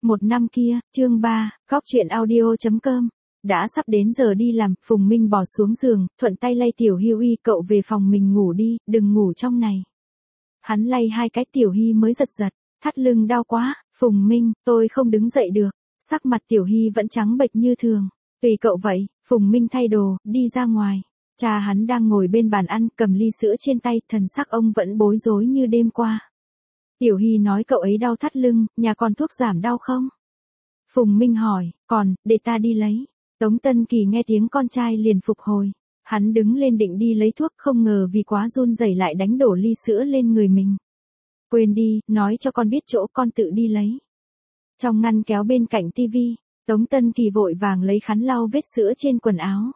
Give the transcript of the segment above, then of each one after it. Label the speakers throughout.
Speaker 1: Một năm kia, chương 3, góc chuyện audio.com. Đã sắp đến giờ đi làm, Phùng Minh bỏ xuống giường, thuận tay lay Tiểu Hy uy, cậu về phòng mình ngủ đi, đừng ngủ trong này. Hắn lay hai cái, Tiểu Hy mới giật giật, thắt lưng đau quá. Phùng Minh, tôi không đứng dậy được. Sắc mặt Tiểu Hy vẫn trắng bệch như thường. Tùy cậu vậy. Phùng Minh thay đồ, đi ra ngoài. Cha hắn đang ngồi bên bàn ăn, cầm ly sữa trên tay, thần sắc ông vẫn bối rối như đêm qua. Tiểu Hy nói cậu ấy đau thắt lưng, nhà còn thuốc giảm đau không? Phùng Minh hỏi, còn, để ta đi lấy. Tống Tân Kỳ nghe tiếng con trai liền phục hồi. Hắn đứng lên định đi lấy thuốc, không ngờ vì quá run rẩy lại đánh đổ ly sữa lên người mình. Quên đi, nói cho con biết chỗ, con tự đi lấy. Trong ngăn kéo bên cạnh tivi, Tống Tân Kỳ vội vàng lấy khăn lau vết sữa trên quần áo.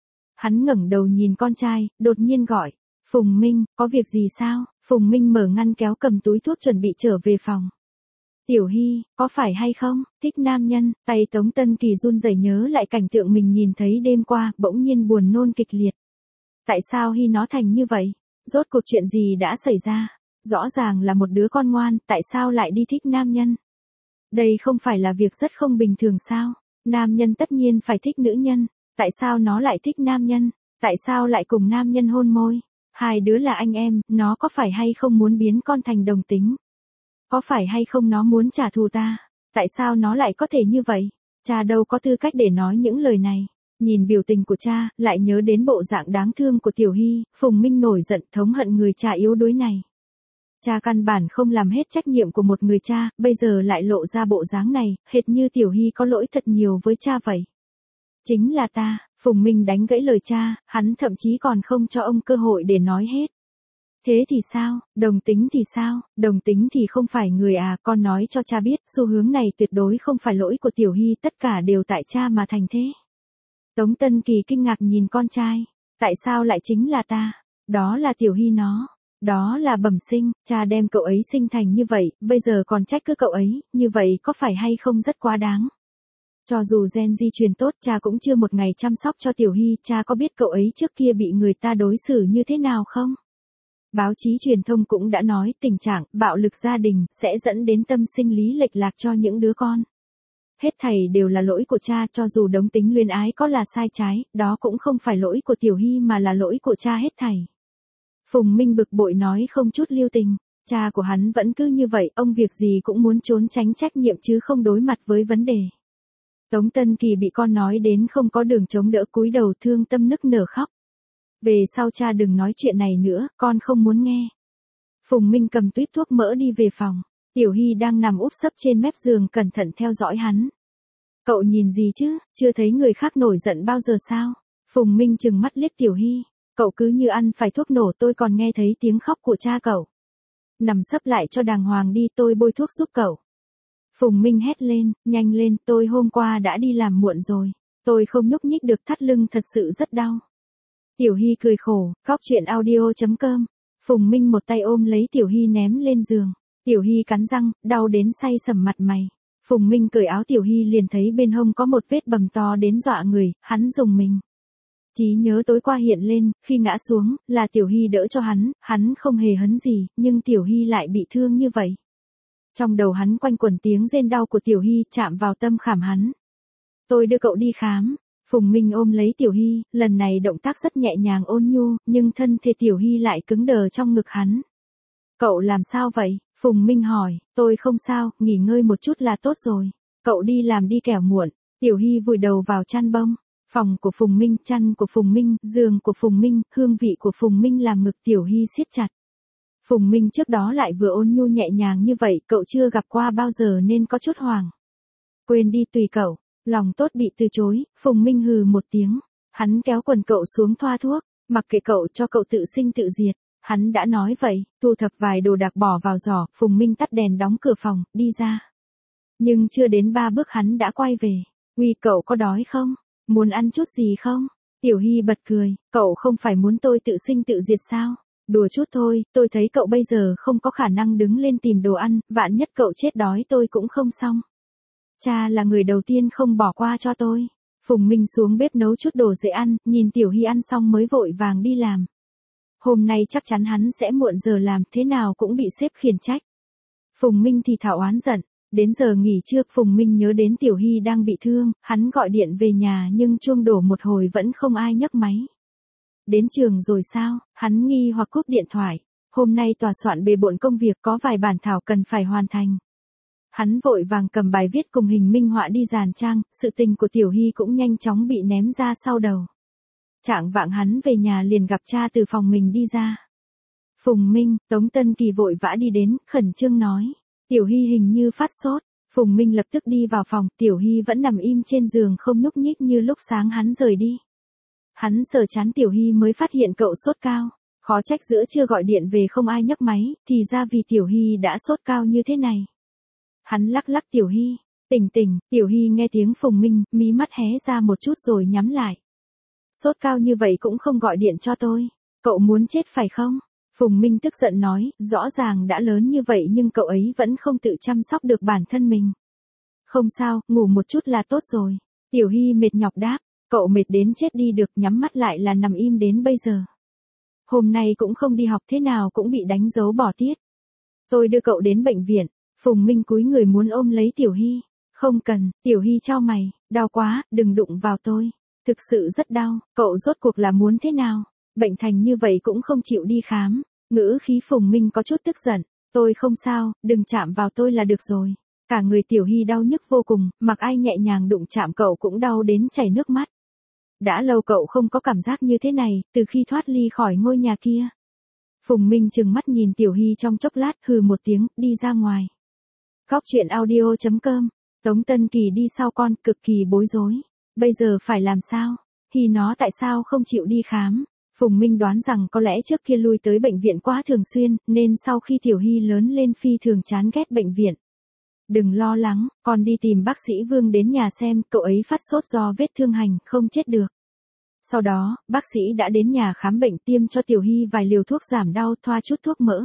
Speaker 1: Hắn ngẩng đầu nhìn con trai, đột nhiên gọi. Phùng Minh, có việc gì sao? Phùng Minh mở ngăn kéo cầm túi thuốc chuẩn bị trở về phòng. Tiểu Hy, có phải hay không? Thích nam nhân. Tay Tống Tân Kỳ run rẩy nhớ lại cảnh tượng mình nhìn thấy đêm qua, bỗng nhiên buồn nôn kịch liệt. Tại sao Hy nó thành như vậy? Rốt cuộc chuyện gì đã xảy ra? Rõ ràng là một đứa con ngoan, tại sao lại đi thích nam nhân? Đây không phải là việc rất không bình thường sao? Nam nhân tất nhiên phải thích nữ nhân. Tại sao nó lại thích nam nhân? Tại sao lại cùng nam nhân hôn môi? Hai đứa là anh em, nó có phải hay không muốn biến con thành đồng tính? Có phải hay không nó muốn trả thù ta? Tại sao nó lại có thể như vậy? Cha đâu có tư cách để nói những lời này. Nhìn biểu tình của cha, lại nhớ đến bộ dạng đáng thương của Tiểu Hy, Phùng Minh nổi giận thống hận người cha yếu đuối này. Cha căn bản không làm hết trách nhiệm của một người cha, bây giờ lại lộ ra bộ dáng này, hệt như Tiểu Hy có lỗi thật nhiều với cha vậy. Chính là ta. Phùng Minh đánh gãy lời cha, hắn thậm chí còn không cho ông cơ hội để nói hết. Thế thì sao? Đồng tính thì sao? Đồng tính thì không phải người à, con nói cho cha biết, xu hướng này tuyệt đối không phải lỗi của Tiểu Hy, tất cả đều tại cha mà thành thế. Tống Tân Kỳ kinh ngạc nhìn con trai. Tại sao lại chính là ta? Đó là Tiểu Hy nó. Đó là bẩm sinh, cha đem cậu ấy sinh thành như vậy, bây giờ còn trách cứ cậu ấy, như vậy có phải hay không rất quá đáng? Cho dù gen di truyền tốt, cha cũng chưa một ngày chăm sóc cho Tiểu Hy, cha có biết cậu ấy trước kia bị người ta đối xử như thế nào không? Báo chí truyền thông cũng đã nói tình trạng bạo lực gia đình sẽ dẫn đến tâm sinh lý lệch lạc cho những đứa con. Hết thảy đều là lỗi của cha, cho dù đống tính luyến ái có là sai trái, đó cũng không phải lỗi của Tiểu Hy mà là lỗi của cha hết thảy. Phùng Minh bực bội nói không chút lưu tình, cha của hắn vẫn cứ như vậy, ông việc gì cũng muốn trốn tránh trách nhiệm chứ không đối mặt với vấn đề. Tống Tân Kỳ bị con nói đến không có đường chống đỡ, cúi đầu thương tâm nức nở khóc. Về sau cha đừng nói chuyện này nữa, con không muốn nghe. Phùng Minh cầm tuýp thuốc mỡ đi về phòng. Tiểu Hy đang nằm úp sấp trên mép giường cẩn thận theo dõi hắn. Cậu nhìn gì chứ, chưa thấy người khác nổi giận bao giờ sao? Phùng Minh trừng mắt liếc Tiểu Hy. Cậu cứ như ăn phải thuốc nổ, tôi còn nghe thấy tiếng khóc của cha cậu. Nằm sấp lại cho đàng hoàng đi, tôi bôi thuốc giúp cậu. Phùng Minh hét lên, nhanh lên, tôi hôm qua đã đi làm muộn rồi. Tôi không nhúc nhích được, thắt lưng thật sự rất đau. Tiểu Hy cười khổ, góc chuyện audio.com. Phùng Minh một tay ôm lấy Tiểu Hy ném lên giường. Tiểu Hy cắn răng, đau đến say sầm mặt mày. Phùng Minh cởi áo Tiểu Hy liền thấy bên hông có một vết bầm to đến dọa người, hắn rùng mình. Trí nhớ tối qua hiện lên, khi ngã xuống, là Tiểu Hy đỡ cho hắn không hề hấn gì, nhưng Tiểu Hy lại bị thương như vậy. Trong đầu hắn quanh quẩn tiếng rên đau của Tiểu Hy chạm vào tâm khảm hắn. Tôi đưa cậu đi khám. Phùng Minh ôm lấy Tiểu Hy, lần này động tác rất nhẹ nhàng ôn nhu, nhưng thân thể Tiểu Hy lại cứng đờ trong ngực hắn. Cậu làm sao vậy? Phùng Minh hỏi. Tôi không sao, nghỉ ngơi một chút là tốt rồi. Cậu đi làm đi kẻo muộn. Tiểu Hy vùi đầu vào chăn bông. Phòng của Phùng Minh, chăn của Phùng Minh, giường của Phùng Minh, hương vị của Phùng Minh làm ngực Tiểu Hy siết chặt. Phùng Minh trước đó lại vừa ôn nhu nhẹ nhàng như vậy, cậu chưa gặp qua bao giờ nên có chút hoảng. Quên đi, tùy cậu. Lòng tốt bị từ chối, Phùng Minh hừ một tiếng. Hắn kéo quần cậu xuống thoa thuốc, mặc kệ cậu, cho cậu tự sinh tự diệt. Hắn đã nói vậy, thu thập vài đồ đạc bỏ vào giỏ, Phùng Minh tắt đèn đóng cửa phòng, đi ra. Nhưng chưa đến 3 bước hắn đã quay về. Uy, cậu có đói không? Muốn ăn chút gì không? Tiểu Hy bật cười, cậu không phải muốn tôi tự sinh tự diệt sao? Đùa chút thôi, tôi thấy cậu bây giờ không có khả năng đứng lên tìm đồ ăn, vạn nhất cậu chết đói tôi cũng không xong. Cha là người đầu tiên không bỏ qua cho tôi. Phùng Minh xuống bếp nấu chút đồ dễ ăn, nhìn Tiểu Hy ăn xong mới vội vàng đi làm. Hôm nay chắc chắn hắn sẽ muộn giờ làm, thế nào cũng bị sếp khiển trách. Phùng Minh thì thảo oán giận, Đến giờ nghỉ trưa, Phùng Minh nhớ đến Tiểu Hy đang bị thương, hắn gọi điện về nhà nhưng chuông đổ một hồi vẫn không ai nhấc máy. Đến trường rồi sao? Hắn nghi hoặc cúp điện thoại. Hôm nay tòa soạn bề bộn công việc, có vài bản thảo cần phải hoàn thành. Hắn vội vàng cầm bài viết cùng hình minh họa đi dàn trang, sự tình của Tiểu Hy cũng nhanh chóng bị ném ra sau đầu. Chạng vạng hắn về nhà liền gặp cha từ phòng mình đi ra. Phùng Minh, Tống Tân Kỳ vội vã đi đến, khẩn trương nói. Tiểu Hy hình như phát sốt. Phùng Minh lập tức đi vào phòng, Tiểu Hy vẫn nằm im trên giường không nhúc nhích như lúc sáng hắn rời đi. Hắn sờ chán Tiểu Hy mới phát hiện cậu sốt cao. Khó trách giữa trưa gọi điện về không ai nhấc máy, thì ra vì Tiểu Hy đã sốt cao như thế này. Hắn lắc lắc Tiểu Hy, tỉnh tỉnh, Tiểu Hy nghe tiếng Phùng Minh, mí mắt hé ra một chút rồi nhắm lại. Sốt cao như vậy cũng không gọi điện cho tôi, cậu muốn chết phải không? Phùng Minh tức giận nói, rõ ràng đã lớn như vậy nhưng cậu ấy vẫn không tự chăm sóc được bản thân mình. Không sao, ngủ một chút là tốt rồi. Tiểu Hy mệt nhọc đáp, cậu mệt đến chết đi được, nhắm mắt lại là nằm im đến bây giờ. Hôm nay cũng không đi học thế nào cũng bị đánh dấu bỏ tiết. Tôi đưa cậu đến bệnh viện. Phùng Minh cúi người muốn ôm lấy Tiểu Hy. Không cần, Tiểu Hy chau mày, đau quá, đừng đụng vào tôi. Thực sự rất đau, cậu rốt cuộc là muốn thế nào? Bệnh thành như vậy cũng không chịu đi khám. Ngữ khí Phùng Minh có chút tức giận. Tôi không sao, đừng chạm vào tôi là được rồi. Cả người Tiểu Hy đau nhức vô cùng, mặc ai nhẹ nhàng đụng chạm cậu cũng đau đến chảy nước mắt. Đã lâu cậu không có cảm giác như thế này, từ khi thoát ly khỏi ngôi nhà kia. Phùng Minh trừng mắt nhìn Tiểu Hy trong chốc lát, hừ một tiếng, đi ra ngoài. Góc truyện audio.com, Tống Tân Kỳ đi sau con, cực kỳ bối rối. Bây giờ phải làm sao? Hy nó tại sao không chịu đi khám? Phùng Minh đoán rằng có lẽ trước kia lui tới bệnh viện quá thường xuyên, nên sau khi Tiểu Hy lớn lên phi thường chán ghét bệnh viện. Đừng lo lắng, con đi tìm bác sĩ Vương đến nhà xem, cậu ấy phát sốt do vết thương hành, không chết được. Sau đó, bác sĩ đã đến nhà khám bệnh, tiêm cho Tiểu Hy vài liều thuốc giảm đau, thoa chút thuốc mỡ.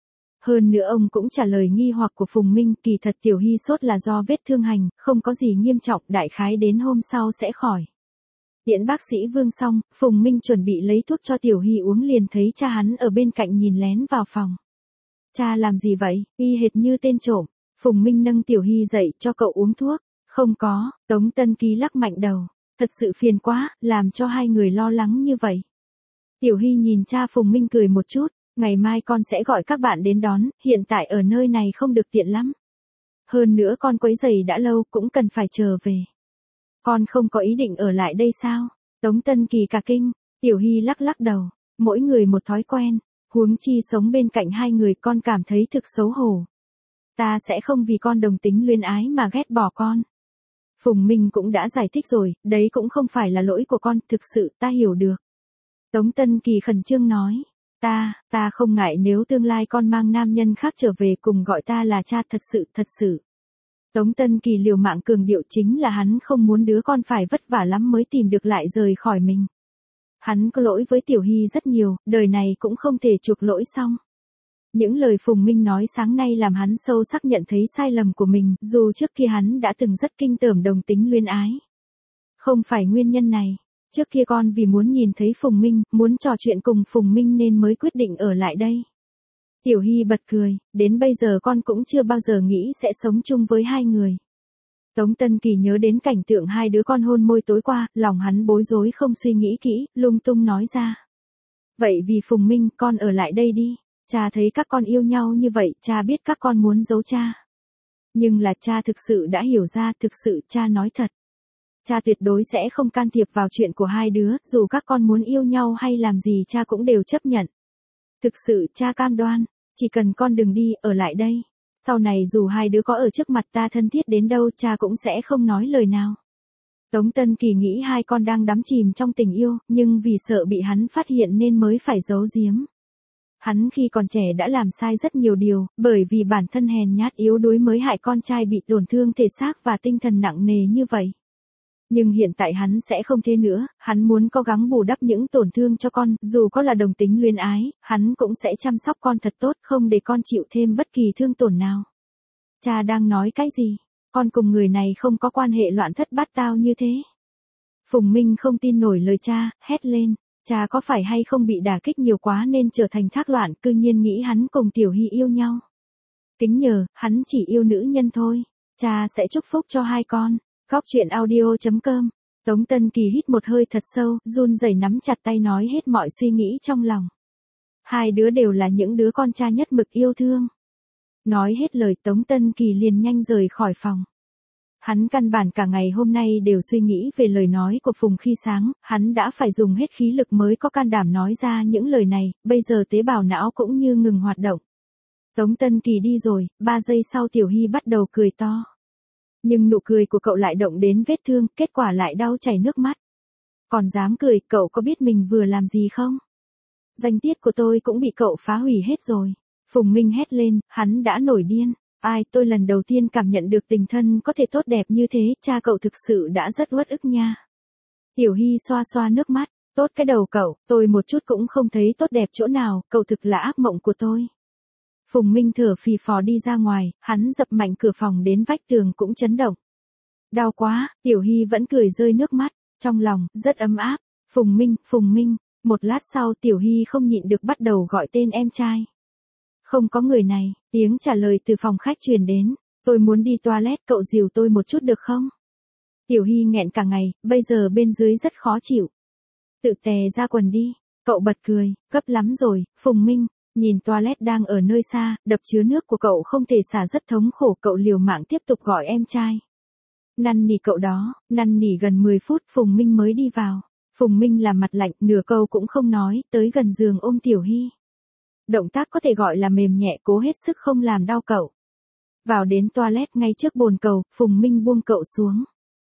Speaker 1: Hơn nữa ông cũng trả lời nghi hoặc của Phùng Minh, kỳ thật Tiểu Hy sốt là do vết thương hành, không có gì nghiêm trọng, đại khái đến hôm sau sẽ khỏi. Tiễn bác sĩ Vương xong, Phùng Minh chuẩn bị lấy thuốc cho Tiểu Hy uống liền thấy cha hắn ở bên cạnh nhìn lén vào phòng. Cha làm gì vậy? Y hệt như tên trộm. Phùng Minh nâng Tiểu Hy dậy, cho cậu uống thuốc. Không có, Tống Tân Ký lắc mạnh đầu. Thật sự phiền quá, làm cho hai người lo lắng như vậy. Tiểu Hy nhìn cha Phùng Minh cười một chút, ngày mai con sẽ gọi các bạn đến đón, hiện tại ở nơi này không được tiện lắm. Hơn nữa con quấy rầy đã lâu cũng cần phải trở về. Con không có ý định ở lại đây sao? Tống Tân Kỳ cả kinh, Tiểu Hy lắc lắc đầu, mỗi người một thói quen, huống chi sống bên cạnh hai người con cảm thấy thực xấu hổ. Ta sẽ không vì con đồng tính luyến ái mà ghét bỏ con. Phùng Minh cũng đã giải thích rồi, đấy cũng không phải là lỗi của con, thực sự ta hiểu được. Tống Tân Kỳ khẩn trương nói, ta không ngại nếu tương lai con mang nam nhân khác trở về cùng gọi ta là cha, thật sự. Tống Tân Kỳ liều mạng cường điệu chính là hắn không muốn đứa con phải vất vả lắm mới tìm được lại rời khỏi mình. Hắn có lỗi với Tiểu Hy rất nhiều, đời này cũng không thể chuộc lỗi xong. Những lời Phùng Minh nói sáng nay làm hắn sâu sắc nhận thấy sai lầm của mình, dù trước kia hắn đã từng rất kinh tởm đồng tính luyến ái. Không phải nguyên nhân này, trước kia con vì muốn nhìn thấy Phùng Minh, muốn trò chuyện cùng Phùng Minh nên mới quyết định ở lại đây. Tiểu Hy bật cười, đến bây giờ con cũng chưa bao giờ nghĩ sẽ sống chung với hai người. Tống Tân Kỳ nhớ đến cảnh tượng hai đứa con hôn môi tối qua, lòng hắn bối rối không suy nghĩ kỹ, lung tung nói ra. Vậy vì Phùng Minh, con ở lại đây đi. Cha thấy các con yêu nhau như vậy, cha biết các con muốn giấu cha. Nhưng là cha thực sự đã hiểu ra, thực sự cha nói thật. Cha tuyệt đối sẽ không can thiệp vào chuyện của hai đứa, dù các con muốn yêu nhau hay làm gì cha cũng đều chấp nhận. Thực sự cha cam đoan, chỉ cần con đừng đi, ở lại đây. Sau này dù hai đứa có ở trước mặt ta thân thiết đến đâu, cha cũng sẽ không nói lời nào. Tống Tân Kỳ nghĩ hai con đang đắm chìm trong tình yêu, nhưng vì sợ bị hắn phát hiện nên mới phải giấu giếm. Hắn khi còn trẻ đã làm sai rất nhiều điều, bởi vì bản thân hèn nhát yếu đuối mới hại con trai bị tổn thương thể xác và tinh thần nặng nề như vậy. Nhưng hiện tại hắn sẽ không thế nữa, hắn muốn cố gắng bù đắp những tổn thương cho con, dù có là đồng tính luyến ái, hắn cũng sẽ chăm sóc con thật tốt, không để con chịu thêm bất kỳ thương tổn nào. Cha đang nói cái gì? Con cùng người này không có quan hệ loạn thất bát tao như thế. Phùng Minh không tin nổi lời cha, hét lên. Cha có phải hay không bị đả kích nhiều quá nên trở thành thác loạn, cư nhiên nghĩ hắn cùng Tiểu Hy yêu nhau. Kính nhờ, hắn chỉ yêu nữ nhân thôi. Cha sẽ chúc phúc cho hai con. Góc chuyện audio.com. Tống Tân Kỳ hít một hơi thật sâu, run rẩy nắm chặt tay nói hết mọi suy nghĩ trong lòng. Hai đứa đều là những đứa con cha nhất mực yêu thương. Nói hết lời Tống Tân Kỳ liền nhanh rời khỏi phòng. Hắn căn bản cả ngày hôm nay đều suy nghĩ về lời nói của Phùng khi sáng, hắn đã phải dùng hết khí lực mới có can đảm nói ra những lời này, bây giờ tế bào não cũng như ngừng hoạt động. Tống Tân Kỳ đi rồi, 3 giây sau Tiểu Hy bắt đầu cười to. Nhưng nụ cười của cậu lại động đến vết thương, kết quả lại đau chảy nước mắt. Còn dám cười, cậu có biết mình vừa làm gì không? Danh tiết của tôi cũng bị cậu phá hủy hết rồi. Phùng Minh hét lên, hắn đã nổi điên. Tôi lần đầu tiên cảm nhận được tình thân có thể tốt đẹp như thế, cha cậu thực sự đã rất uất ức nha. Tiểu Hy xoa xoa nước mắt, tốt cái đầu cậu, tôi một chút cũng không thấy tốt đẹp chỗ nào, cậu thực là ác mộng của tôi. Phùng Minh thở phì phò đi ra ngoài, hắn dập mạnh cửa phòng đến vách tường cũng chấn động. Đau quá, Tiểu Hy vẫn cười rơi nước mắt, trong lòng, rất ấm áp. Phùng Minh, một lát sau Tiểu Hy không nhịn được bắt đầu gọi tên em trai. Không có người này, tiếng trả lời từ phòng khách truyền đến, tôi muốn đi toilet, cậu dìu tôi một chút được không? Tiểu Hy nghẹn cả ngày, bây giờ bên dưới rất khó chịu. Tự tè ra quần đi, cậu bật cười, gấp lắm rồi, Phùng Minh, nhìn toilet đang ở nơi xa, đập chứa nước của cậu không thể xả rất thống khổ, cậu liều mạng tiếp tục gọi em trai. Năn nỉ cậu đó, năn nỉ gần 10 phút Phùng Minh mới đi vào. Phùng Minh làm mặt lạnh, nửa câu cũng không nói, tới gần giường ôm Tiểu Hy. Động tác có thể gọi là mềm nhẹ, cố hết sức không làm đau cậu. Vào đến toilet ngay trước bồn cầu, Phùng Minh buông cậu xuống.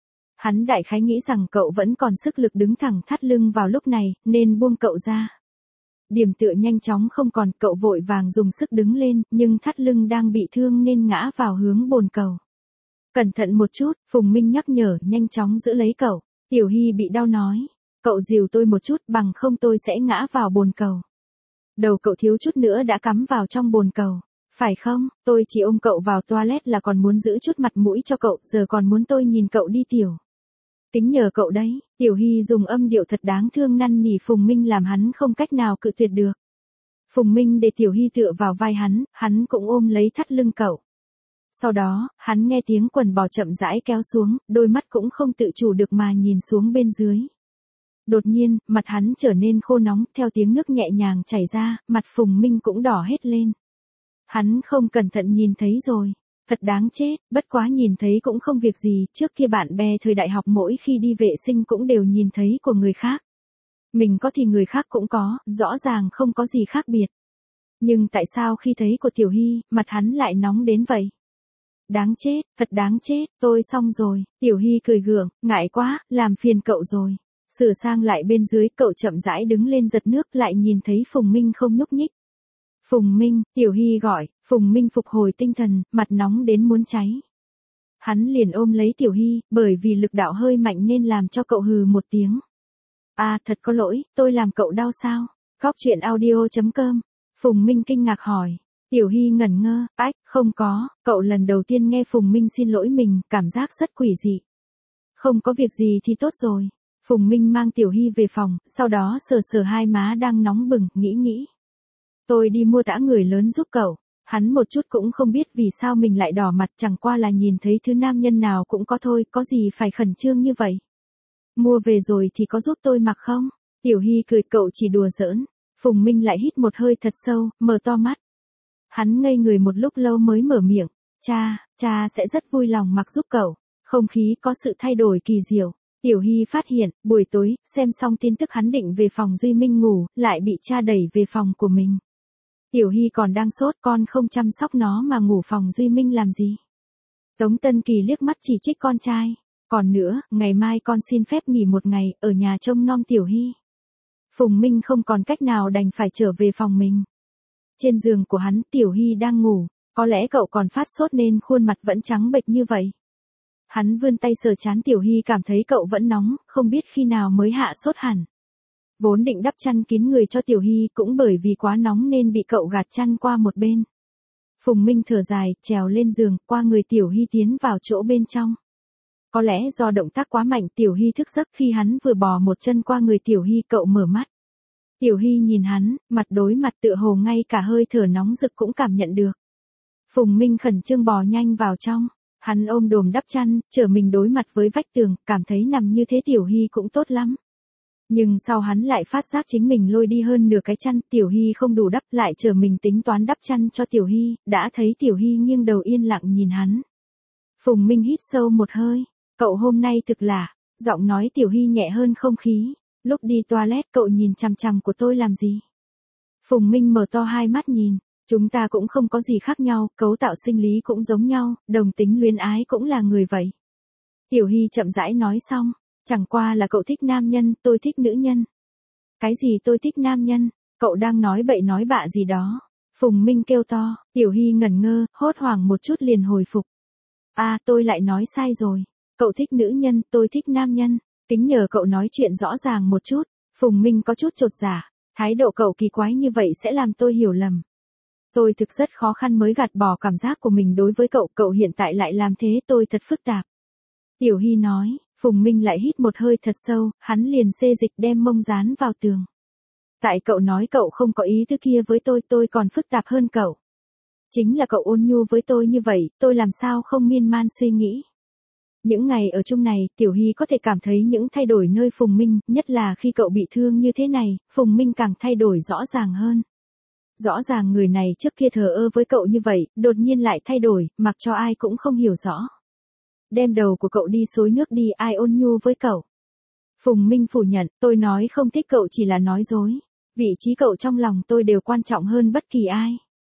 Speaker 1: Hắn đại khái nghĩ rằng cậu vẫn còn sức lực đứng thẳng thắt lưng vào lúc này, nên buông cậu ra. Điểm tựa nhanh chóng không còn, cậu vội vàng dùng sức đứng lên, nhưng thắt lưng đang bị thương nên ngã vào hướng bồn cầu. Cẩn thận một chút, Phùng Minh nhắc nhở, nhanh chóng giữ lấy cậu. Tiểu Hy bị đau nói, cậu dìu tôi một chút, bằng không tôi sẽ ngã vào bồn cầu. Đầu cậu thiếu chút nữa đã cắm vào trong bồn cầu. Phải không, tôi chỉ ôm cậu vào toilet là còn muốn giữ chút mặt mũi cho cậu, giờ còn muốn tôi nhìn cậu đi tiểu. Kính nhờ cậu đấy, Tiểu Hy dùng âm điệu thật đáng thương năn nỉ Phùng Minh làm hắn không cách nào cự tuyệt được. Phùng Minh để Tiểu Hy tựa vào vai hắn cũng ôm lấy thắt lưng cậu. Sau đó, hắn nghe tiếng quần bò chậm rãi kéo xuống, đôi mắt cũng không tự chủ được mà nhìn xuống bên dưới. Đột nhiên, mặt hắn trở nên khô nóng, theo tiếng nước nhẹ nhàng chảy ra, mặt Phùng Minh cũng đỏ hết lên. Hắn không cẩn thận nhìn thấy rồi. Thật đáng chết, bất quá nhìn thấy cũng không việc gì, trước kia bạn bè thời đại học mỗi khi đi vệ sinh cũng đều nhìn thấy của người khác. Mình có thì người khác cũng có, rõ ràng không có gì khác biệt. Nhưng tại sao khi thấy của Tiểu Hy, mặt hắn lại nóng đến vậy? Đáng chết, thật đáng chết, tôi xong rồi. Tiểu Hy cười gượng, ngại quá, làm phiền cậu rồi. Sửa sang lại bên dưới, cậu chậm rãi đứng lên giật nước, lại nhìn thấy Phùng Minh không nhúc nhích. Phùng Minh, Tiểu Hy gọi, Phùng Minh phục hồi tinh thần, mặt nóng đến muốn cháy. Hắn liền ôm lấy Tiểu Hy, bởi vì lực đạo hơi mạnh nên làm cho cậu hừ một tiếng. Thật có lỗi, tôi làm cậu đau sao? Góc chuyện audio.com. Phùng Minh kinh ngạc hỏi. Tiểu Hy ngẩn ngơ, không có, cậu lần đầu tiên nghe Phùng Minh xin lỗi mình, cảm giác rất quỷ dị. Không có việc gì thì tốt rồi. Phùng Minh mang Tiểu Hy về phòng, sau đó sờ sờ hai má đang nóng bừng, nghĩ. Tôi đi mua tã người lớn giúp cậu. Hắn một chút cũng không biết vì sao mình lại đỏ mặt, chẳng qua là nhìn thấy thứ nam nhân nào cũng có thôi, có gì phải khẩn trương như vậy. Mua về rồi thì có giúp tôi mặc không? Tiểu Hy cười, cậu chỉ đùa giỡn. Phùng Minh lại hít một hơi thật sâu, mở to mắt. Hắn ngây người một lúc lâu mới mở miệng. Cha sẽ rất vui lòng mặc giúp cậu. Không khí có sự thay đổi kỳ diệu. Tiểu Hy phát hiện, buổi tối, xem xong tin tức hắn định về phòng Duy Minh ngủ, lại bị cha đẩy về phòng của mình. Tiểu Hy còn đang sốt, con không chăm sóc nó mà ngủ phòng Duy Minh làm gì? Tống Tân Kỳ liếc mắt chỉ trích con trai. Còn nữa, ngày mai con xin phép nghỉ một ngày, ở nhà trông nom Tiểu Hy. Phùng Minh không còn cách nào đành phải trở về phòng mình. Trên giường của hắn, Tiểu Hy đang ngủ, có lẽ cậu còn phát sốt nên khuôn mặt vẫn trắng bệch như vậy. Hắn vươn tay sờ trán Tiểu Hy, cảm thấy cậu vẫn nóng, không biết khi nào mới hạ sốt hẳn. Vốn định đắp chăn kín người cho Tiểu Hy, cũng bởi vì quá nóng nên bị cậu gạt chăn qua một bên. Phùng Minh thở dài, trèo lên giường, qua người Tiểu Hy tiến vào chỗ bên trong. Có lẽ do động tác quá mạnh, Tiểu Hy thức giấc, khi hắn vừa bò một chân qua người Tiểu Hy, cậu mở mắt. Tiểu Hy nhìn hắn, mặt đối mặt, tựa hồ ngay cả hơi thở nóng rực cũng cảm nhận được. Phùng Minh khẩn trương bò nhanh vào trong. Hắn ôm đồm đắp chăn, trở mình đối mặt với vách tường, cảm thấy nằm như thế Tiểu Hy cũng tốt lắm. Nhưng sau hắn lại phát giác chính mình lôi đi hơn nửa cái chăn, Tiểu Hy không đủ đắp, lại trở mình tính toán đắp chăn cho Tiểu Hy, đã thấy Tiểu Hy nghiêng đầu yên lặng nhìn hắn. Phùng Minh hít sâu một hơi, cậu hôm nay thực là, giọng nói Tiểu Hy nhẹ hơn không khí, lúc đi toilet cậu nhìn chằm chằm của tôi làm gì? Phùng Minh mở to hai mắt nhìn, chúng ta cũng không có gì khác nhau, cấu tạo sinh lý cũng giống nhau, đồng tính luyến ái cũng là người vậy. Tiểu Hy chậm rãi nói xong, chẳng qua là cậu thích nam nhân, tôi thích nữ nhân. Cái gì tôi thích nam nhân, cậu đang nói bậy nói bạ gì đó. Phùng Minh kêu to, Tiểu Hy ngẩn ngơ, hốt hoảng một chút liền hồi phục. Tôi lại nói sai rồi, cậu thích nữ nhân, tôi thích nam nhân, kính nhờ cậu nói chuyện rõ ràng một chút. Phùng Minh có chút chột dạ, thái độ cậu kỳ quái như vậy sẽ làm tôi hiểu lầm. Tôi thực rất khó khăn mới gạt bỏ cảm giác của mình đối với cậu, cậu hiện tại lại làm thế tôi thật phức tạp. Tiểu Hy nói, Phùng Minh lại hít một hơi thật sâu, hắn liền xê dịch đem mông dán vào tường. Tại cậu nói cậu không có ý thứ kia với tôi còn phức tạp hơn cậu. Chính là cậu ôn nhu với tôi như vậy, tôi làm sao không miên man suy nghĩ. Những ngày ở chung này, Tiểu Hy có thể cảm thấy những thay đổi nơi Phùng Minh, nhất là khi cậu bị thương như thế này, Phùng Minh càng thay đổi rõ ràng hơn. Rõ ràng người này trước kia thờ ơ với cậu như vậy, đột nhiên lại thay đổi, mặc cho ai cũng không hiểu rõ. Đem đầu của cậu đi xối nước đi, ai ôn nhu với cậu. Phùng Minh phủ nhận, tôi nói không thích cậu chỉ là nói dối. Vị trí cậu trong lòng tôi đều quan trọng hơn bất kỳ ai.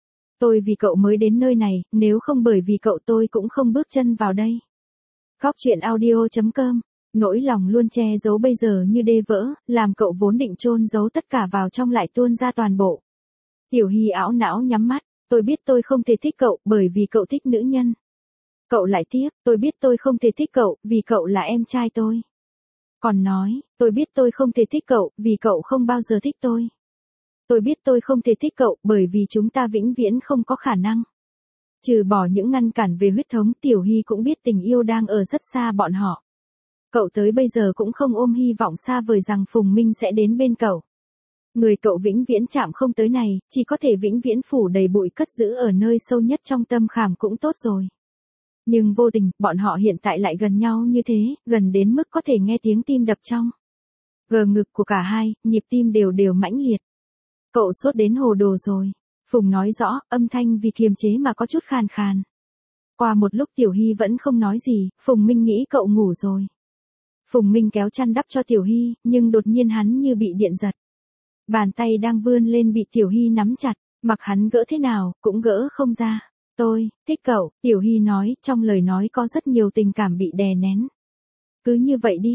Speaker 1: Tôi vì cậu mới đến nơi này, nếu không bởi vì cậu tôi cũng không bước chân vào đây. Góc chuyện audio.com, nỗi lòng luôn che giấu bây giờ như đê vỡ, làm cậu vốn định chôn giấu tất cả vào trong lại tuôn ra toàn bộ. Tiểu Hy ảo não nhắm mắt, tôi biết tôi không thể thích cậu bởi vì cậu thích nữ nhân. Cậu lại tiếp, tôi biết tôi không thể thích cậu vì cậu là em trai tôi. Còn nói, tôi biết tôi không thể thích cậu vì cậu không bao giờ thích tôi. Tôi biết tôi không thể thích cậu bởi vì chúng ta vĩnh viễn không có khả năng. Trừ bỏ những ngăn cản về huyết thống, Tiểu Hy cũng biết tình yêu đang ở rất xa bọn họ. Cậu tới bây giờ cũng không ôm hy vọng xa vời rằng Phùng Minh sẽ đến bên cậu. Người cậu vĩnh viễn chạm không tới này, chỉ có thể vĩnh viễn phủ đầy bụi cất giữ ở nơi sâu nhất trong tâm khảm cũng tốt rồi. Nhưng vô tình, bọn họ hiện tại lại gần nhau như thế, gần đến mức có thể nghe tiếng tim đập trong gờ ngực của cả hai, nhịp tim đều đều mãnh liệt. Cậu sốt đến hồ đồ rồi. Phùng nói rõ, âm thanh vì kiềm chế mà có chút khàn khàn. Qua một lúc Tiểu Hy vẫn không nói gì, Phùng Minh nghĩ cậu ngủ rồi. Phùng Minh kéo chăn đắp cho Tiểu Hy, nhưng đột nhiên hắn như bị điện giật. Bàn tay đang vươn lên bị Tiểu Hy nắm chặt, mặc hắn gỡ thế nào, cũng gỡ không ra. Tôi thích cậu, Tiểu Hy nói, trong lời nói có rất nhiều tình cảm bị đè nén. Cứ như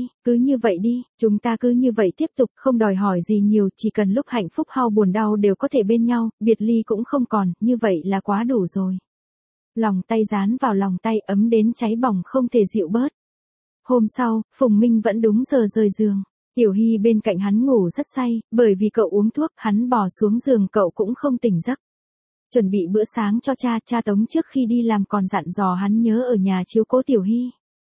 Speaker 1: vậy đi, chúng ta cứ như vậy tiếp tục, không đòi hỏi gì nhiều, chỉ cần lúc hạnh phúc hay buồn đau đều có thể bên nhau, biệt ly cũng không còn, như vậy là quá đủ rồi. Lòng tay dán vào lòng tay ấm đến cháy bỏng không thể dịu bớt. Hôm sau, Phùng Minh vẫn đúng giờ rời giường. Tiểu Hy bên cạnh hắn ngủ rất say, bởi vì cậu uống thuốc, hắn bò xuống giường cậu cũng không tỉnh giấc. Chuẩn bị bữa sáng cho cha Tống trước khi đi làm còn dặn dò hắn nhớ ở nhà chiếu cố Tiểu Hy.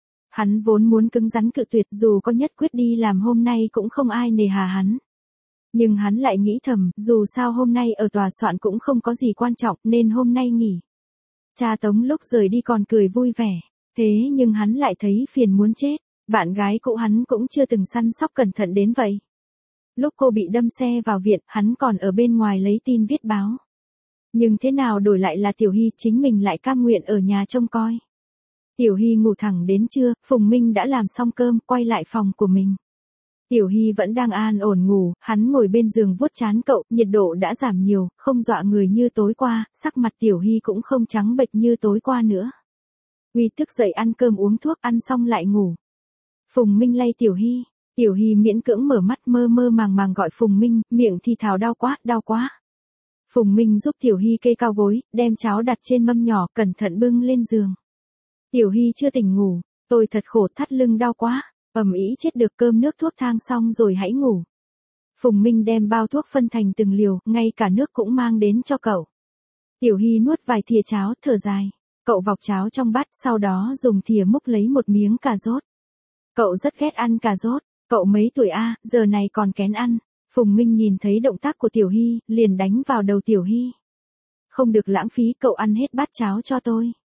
Speaker 1: Hắn vốn muốn cứng rắn cự tuyệt dù có nhất quyết đi làm hôm nay cũng không ai nề hà hắn. Nhưng hắn lại nghĩ thầm, dù sao hôm nay ở tòa soạn cũng không có gì quan trọng nên hôm nay nghỉ. Cha Tống lúc rời đi còn cười vui vẻ, thế nhưng hắn lại thấy phiền muốn chết, bạn gái cũ hắn cũng chưa từng săn sóc cẩn thận đến vậy. Lúc cô bị đâm xe vào viện, hắn còn ở bên ngoài lấy tin viết báo. Nhưng thế nào đổi lại là Tiểu Hy chính mình lại cam nguyện ở nhà trông coi. Tiểu Hy ngủ thẳng đến trưa, Phùng Minh đã làm xong cơm, quay lại phòng của mình. Tiểu Hy vẫn đang an ổn ngủ, hắn ngồi bên giường vuốt trán cậu, nhiệt độ đã giảm nhiều, không dọa người như tối qua, sắc mặt Tiểu Hy cũng không trắng bệch như tối qua nữa. Huy thức dậy ăn cơm uống thuốc, ăn xong lại ngủ. Phùng Minh lay Tiểu Hy, Tiểu Hy miễn cưỡng mở mắt mơ mơ màng màng gọi Phùng Minh, miệng thì thào đau quá. Phùng Minh giúp Tiểu Hy kê cao gối, đem cháo đặt trên mâm nhỏ, cẩn thận bưng lên giường. Tiểu Hy chưa tỉnh ngủ, tôi thật khổ, thắt lưng đau quá, ầm ĩ chết được, cơm nước thuốc thang xong rồi hãy ngủ. Phùng Minh đem bao thuốc phân thành từng liều, ngay cả nước cũng mang đến cho cậu. Tiểu Hy nuốt vài thìa cháo, thở dài. Cậu vọc cháo trong bát, sau đó dùng thìa múc lấy một miếng cà rốt. Cậu rất ghét ăn cà rốt, cậu mấy tuổi a, giờ này còn kén ăn. Phùng Minh nhìn thấy động tác của Tiểu Hy, liền đánh vào đầu Tiểu Hy. Không được lãng phí, cậu ăn hết bát cháo cho tôi.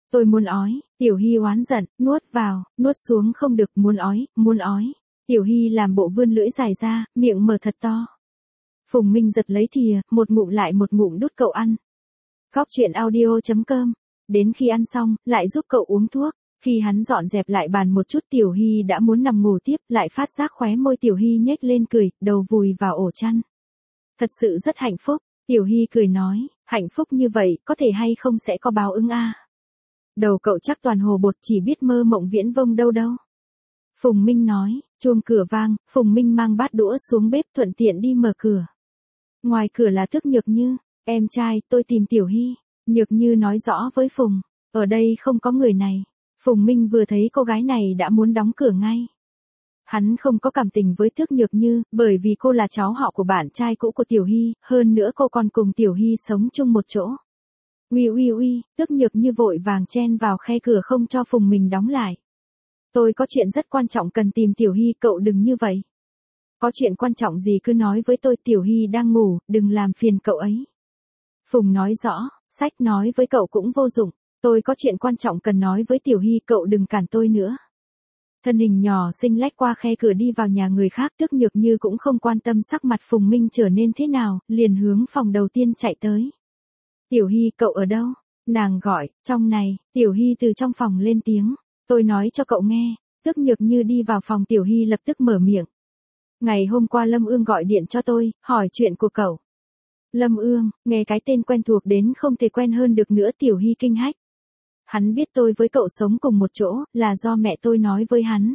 Speaker 1: Tôi muốn ói, Tiểu Hy oán giận, nuốt vào, nuốt xuống không được, muốn ói, muốn ói. Tiểu Hy làm bộ vươn lưỡi dài ra, miệng mở thật to. Phùng Minh giật lấy thìa, một ngụm lại một ngụm đút cậu ăn. Cóc truyện audio.com. Đến khi ăn xong, lại giúp cậu uống thuốc. Khi hắn dọn dẹp lại bàn một chút, Tiểu Hy đã muốn nằm ngủ tiếp, lại phát giác khóe môi Tiểu Hy nhếch lên cười, đầu vùi vào ổ chăn. Thật sự rất hạnh phúc. Tiểu Hy cười nói, hạnh phúc như vậy, có thể hay không sẽ có báo ứng a. Đầu cậu chắc toàn hồ bột, chỉ biết mơ mộng viễn vông đâu đâu. Phùng Minh nói, chuông cửa vang, Phùng Minh mang bát đũa xuống bếp thuận tiện đi mở cửa. Ngoài cửa là Thức Nhược Như, em trai, tôi tìm Tiểu Hy. Nhược Như nói rõ với Phùng, ở đây không có người này. Phùng Minh vừa thấy cô gái này đã muốn đóng cửa ngay. Hắn không có cảm tình với Thức Nhược Như, bởi vì cô là cháu họ của bạn trai cũ của Tiểu Hy, hơn nữa cô còn cùng Tiểu Hy sống chung một chỗ. Uy, Thức Nhược Như vội vàng chen vào khe cửa không cho Phùng mình đóng lại. Tôi có chuyện rất quan trọng cần tìm Tiểu Hy, cậu đừng như vậy. Có chuyện quan trọng gì cứ nói với tôi, Tiểu Hy đang ngủ, đừng làm phiền cậu ấy. Phùng nói rõ, sách nói với cậu cũng vô dụng, tôi có chuyện quan trọng cần nói với Tiểu Hy, cậu đừng cản tôi nữa. Thân hình nhỏ xinh lách qua khe cửa đi vào nhà người khác, Thức Nhược Như cũng không quan tâm sắc mặt Phùng Minh trở nên thế nào, liền hướng phòng đầu tiên chạy tới. Tiểu Hy, cậu ở đâu? Nàng gọi, trong này. Tiểu Hy từ trong phòng lên tiếng, tôi nói cho cậu nghe. Thức Nhược Như đi vào phòng, Tiểu Hy lập tức mở miệng. Ngày hôm qua Lâm Ương gọi điện cho tôi, hỏi chuyện của cậu. Lâm Ương, nghe cái tên quen thuộc đến không thể quen hơn được nữa. Tiểu Hy kinh hách. Hắn biết tôi với cậu sống cùng một chỗ, là do mẹ tôi nói với hắn.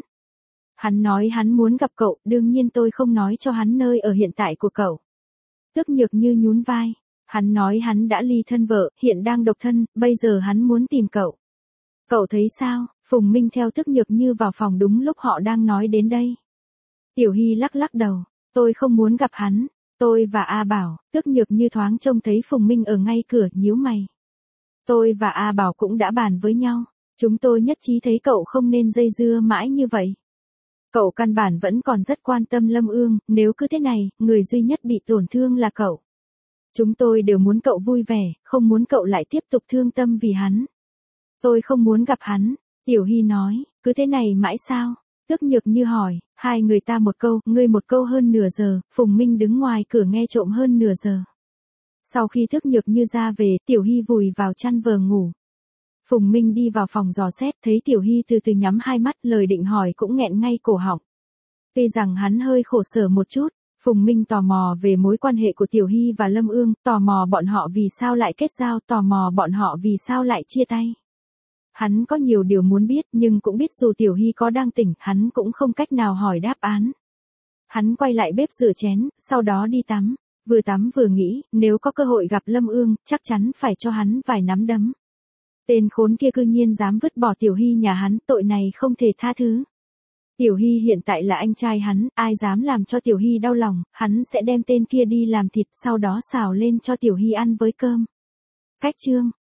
Speaker 1: Hắn nói hắn muốn gặp cậu, đương nhiên tôi không nói cho hắn nơi ở hiện tại của cậu. Thức Nhược Như nhún vai. Hắn nói hắn đã ly thân vợ, hiện đang độc thân, bây giờ hắn muốn tìm cậu. Cậu thấy sao? Phùng Minh theo Thức Nhược Như vào phòng đúng lúc họ đang nói đến đây. Tiểu Hy lắc lắc đầu, tôi không muốn gặp hắn, tôi và A Bảo. Thức Nhược Như thoáng trông thấy Phùng Minh ở ngay cửa, nhíu mày. Tôi và A Bảo cũng đã bàn với nhau, chúng tôi nhất trí thấy cậu không nên dây dưa mãi như vậy. Cậu căn bản vẫn còn rất quan tâm Lâm Ương, nếu cứ thế này, người duy nhất bị tổn thương là cậu. Chúng tôi đều muốn cậu vui vẻ, không muốn cậu lại tiếp tục thương tâm vì hắn. Tôi không muốn gặp hắn, Tiểu Hy nói, cứ thế này mãi sao? Thức Nhược Như hỏi, hai người ta một câu, ngươi một câu hơn nửa giờ, Phùng Minh đứng ngoài cửa nghe trộm hơn nửa giờ. Sau khi Thức Nhược Như ra về, Tiểu Hy vùi vào chăn vờ ngủ. Phùng Minh đi vào phòng dò xét, thấy Tiểu Hy từ từ nhắm hai mắt, lời định hỏi cũng nghẹn ngay cổ họng. Tuy rằng hắn hơi khổ sở một chút, Phùng Minh tò mò về mối quan hệ của Tiểu Hy và Lâm Ương, tò mò bọn họ vì sao lại kết giao, tò mò bọn họ vì sao lại chia tay. Hắn có nhiều điều muốn biết, nhưng cũng biết dù Tiểu Hy có đang tỉnh, hắn cũng không cách nào hỏi đáp án. Hắn quay lại bếp rửa chén, sau đó đi tắm. Vừa tắm vừa nghĩ, nếu có cơ hội gặp Lâm Ương, chắc chắn phải cho hắn vài nắm đấm. Tên khốn kia cư nhiên dám vứt bỏ Tiểu Hy nhà hắn, tội này không thể tha thứ. Tiểu Hy hiện tại là anh trai hắn, ai dám làm cho Tiểu Hy đau lòng, hắn sẽ đem tên kia đi làm thịt, sau đó xào lên cho Tiểu Hy ăn với cơm. Cách chương